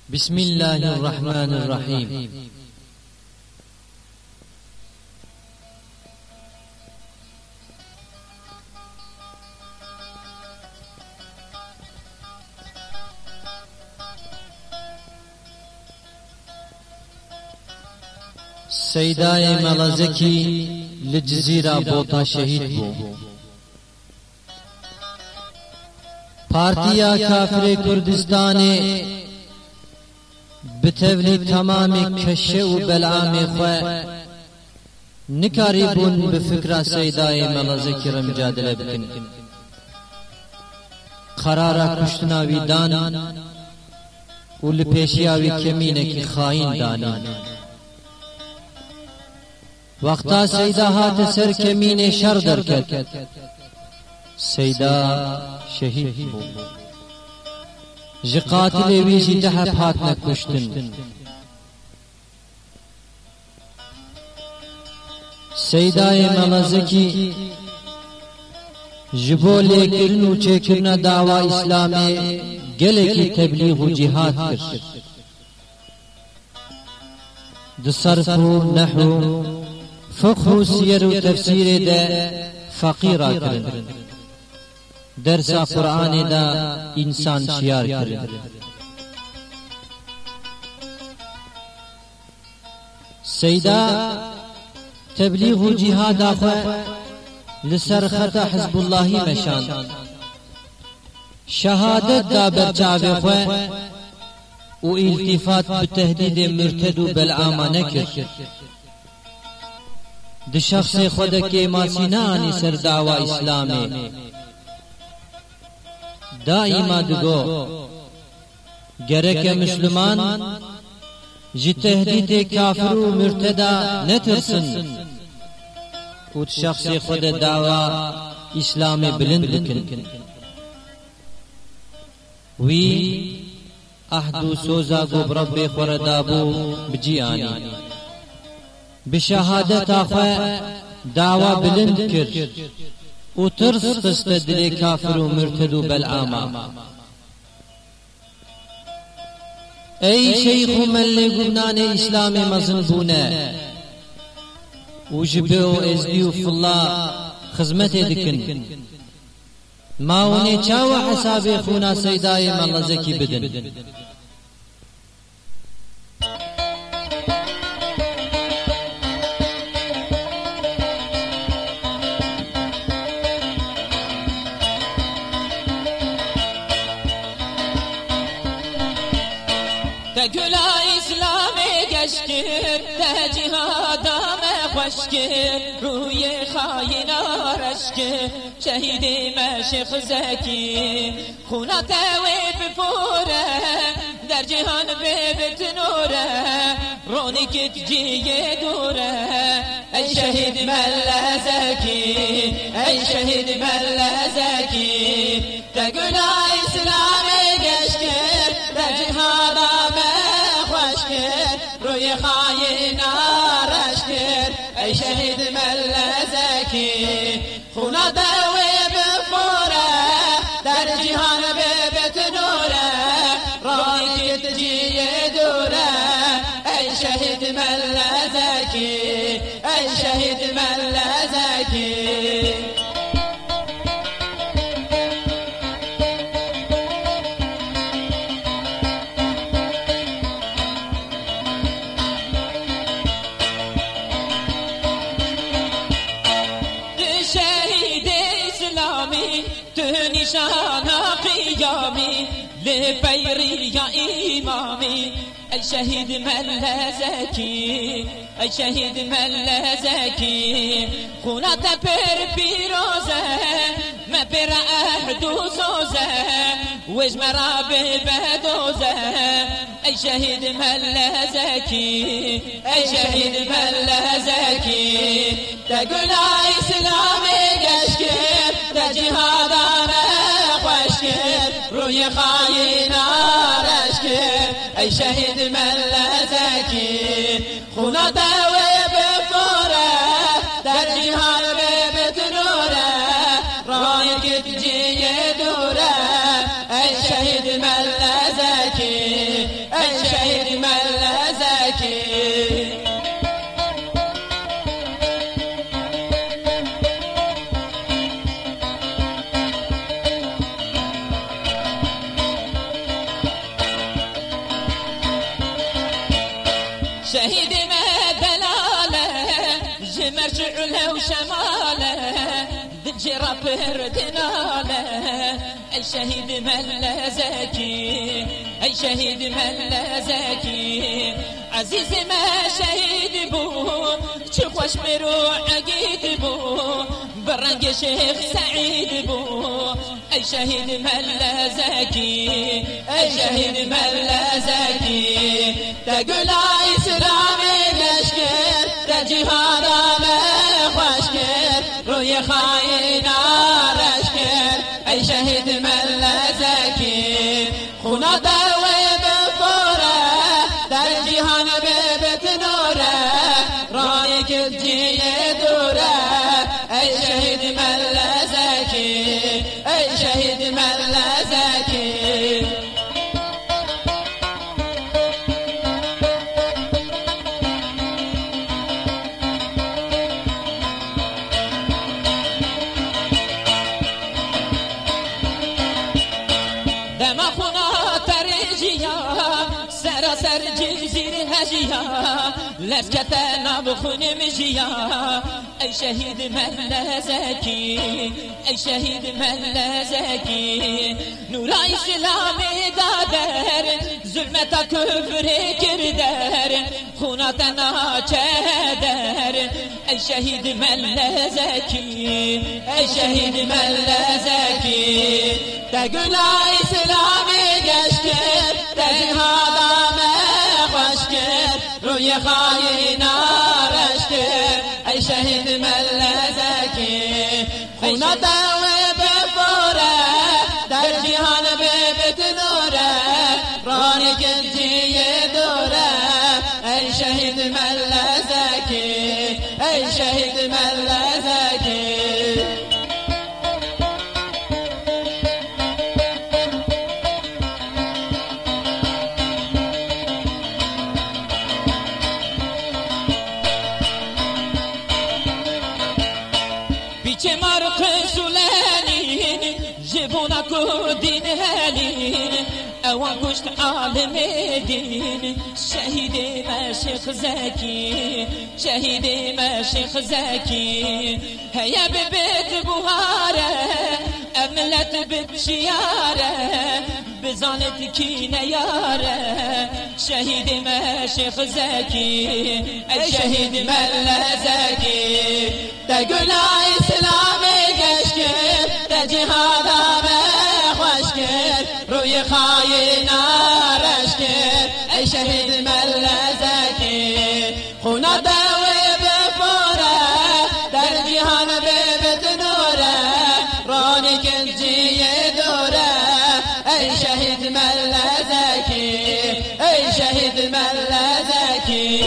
بسم الله الرحمن الرحیم. سیدای ملازکی لجزیره بوتا شهید بو. پارتیا کافر کردستان بتولی تمام کشه و بلعام خواه نکاری بون بفکر سیدای ملازکی را مجادله بکن. قرارا کشتناوی دان و لپیشیاوی کمینه کی خائن دانی. وقتا سیدا هات سر کمینه شر درکت سیدا شهید بو. جی قاتل ویجی دهب هات نکشتن. سیدای ملازکی جبو لیکرن و چیکرن دعوی اسلامی گله کی تبلیغ و جهاد کرد. د صرف و نحو فقه و سیر و تفسیر ده فقیرا کرن. درس قرآن دا انسان شیار کرن. سیدا تبلیغ و جهاد آخوا لسر خطا حزب اللهی مشان. شهادت دا برچاو خوا و التفات بتهدید مرتد و بلعامانه کرد. د شخص خود که ماسینانی سر دعوی اسلامی دائما دگو گرک مسلمان جی تهدید کافر و مرتدا نترسن و شخص خود دعوی اسلام بلند بکن. وی احدو سوزا گو برب خوردابو بجیانی بشهادت آخوا دعوی بلند کرد و ترس قسط دل کافر و مرتد و بلعاما. ای شیخ و ملی گبنان اسلام مزنبونه و جبه و ازدی و فالله خزمت دکن. ماونی چاو حساب خونا سیدای ملازکی بدن. گلا اسلام گشکر ده جهادم خوشکر روی خاین آرشکر شهید مشق زکی خونه توی بپوره در جهان ببت نوره رونی کت جیه دوره ای شهید مله زکی ای شهید مله زکی گلا اسلام گشکر ده جهادم روی خاین آرش کرد ای شهید ملزکی خونه دوی بفوره در جهان ببت نوره رای تجیه دوره ای شهید ملزکی ای شهید ملزکی. نشانا قیامی لبیری یا ایمامی ای شهید ملزکی ای شهید ملزکی خونت پر پیروزه مپر اهد و سوزه وش مرا بدوزه ای شهید ملزکی ای شهید ملزکی تقول اسلام گشکر تجهادم روی خاین آرش کرد ای شهید ملزکی خونه دوی بفوره در جهان ببت نوره رای کت جیه دوره ای شهید ملزکی ای شماله دجرا پردناله ای شهید ملا زکی ای شهید ملا زکی عزیز ما شهید بو چه خوش برو عقید بو برنگ شیخ سعید بو ای شهید ملا زکی ای شهید ملا زکی تا گلای اسلامی لشکر تا جهاد خوش کرد روی خائنا رشکر ای شهید ملا زکی خونا دوی بفوره در جهان ببت نوره رای کلجی دوره ای شهید ملا زکی ای شهید ملا زکی سر جزير هجيا لسكت نبخن مجيا اي شهيد ملا زكي اي شهيد ملا زكي نور اسلامي دادر ظلمت كفر كردر خونتنا چهدر اي شهيد ملا زكي اي شهيد ملا زكي تقول اسلامي گشتر تجهاد روی خائنا رشکر ای شهید ملا زکی خونا دوی بفوره در جهان ببت نوره رانی کنجی دوره ای شهید ملا زکی ای شهید ملا زکی چه مرق سلالین جبونا کو دین هلین اوان کشت عالم دین شهید مشیخ زکی شهید مشیخ زکی هيا ببيت بوهاره املت بشياره بزانت کی نیاره شهید مشیخ زکی ای شهید ملا زکی تقول اسلامی گشکر تا جهاد خوش کرد روی خائنا رشکر ای شهید ملا زکی خونا دوی بفوره در جهان ببت نوره رانی کنجی دوره ای شهید ملا زکی ای شهید ملا زکی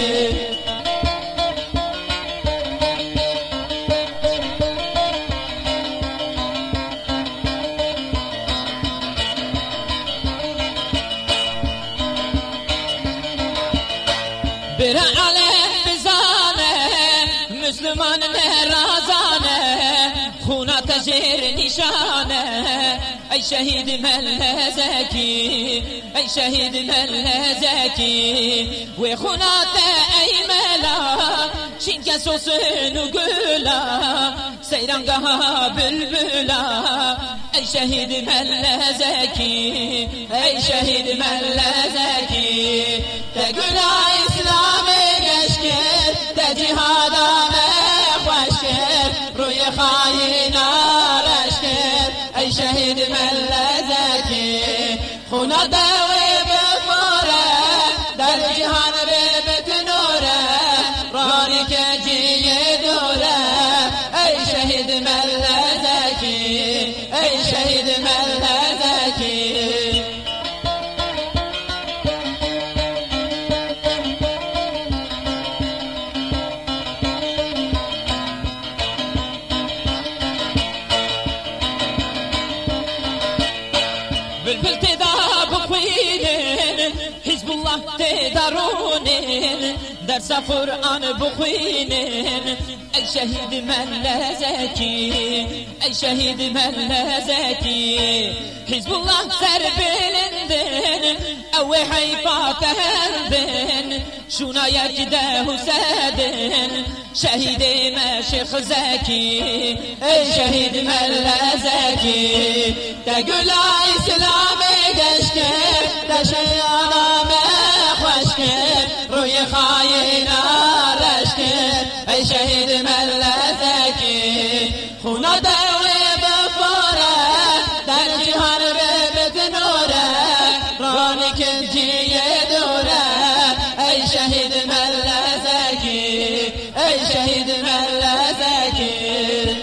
بر علم بزانه مسلمان نرازانه خونا تجیر نشانه ای شهید ملا زکی ای شهید ملا زکی و خونا ای ملا چین کسو سنو گلا سیرانگاه بلبلا ای شهید ملا زکی ای شهید ملا زکی تقول اسلامی گشکر تا جهاد خوش کرد روی خائنا رشکر ای شهید ملا زکی خونا دوی بفوره در جهان ببت نوره رانی کنجی دوره ای شهید ملا زکی ای شهید ملا زکی بلبل تدا بخوینن حزب الله تدارونن درس قرآن بخوینن ای شهید ملا زکی ای شهید ملا زکی حزب الله سر بلندن او حیفا تهندن شونایک ده حسین شهید مشیخ زکی ای شهید ملا زکی ده گل اسلام گشت ده شیانام خوش کرد روی خاینا رش کرد ای شهید ملا زکی خونا دوی بفاره در جهان به نوره رانی کنجیه دوره ای شهید ملا زکی ای شهید ملا زکی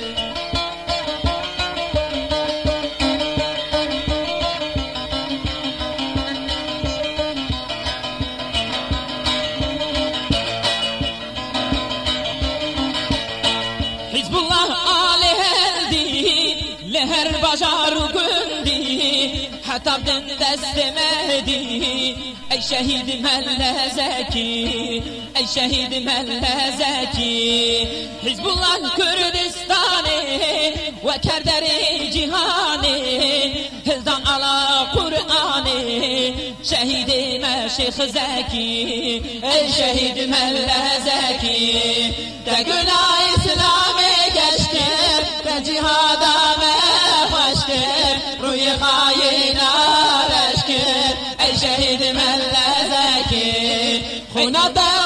حزب الله آله هندی لهر بجار و گندی حتی بدن دست مهدی ای شهید ملا زکی ای شهید ملا زکی حزب الله کردستانه و کردر جهانه هزدان علا قرآنه شهید مشیخ زکی ای شهید ملا زکی ده گل اسلام گشت ده جهاد خوش کرد روی خاینا رش کرد ای شهید ملا زکی خونا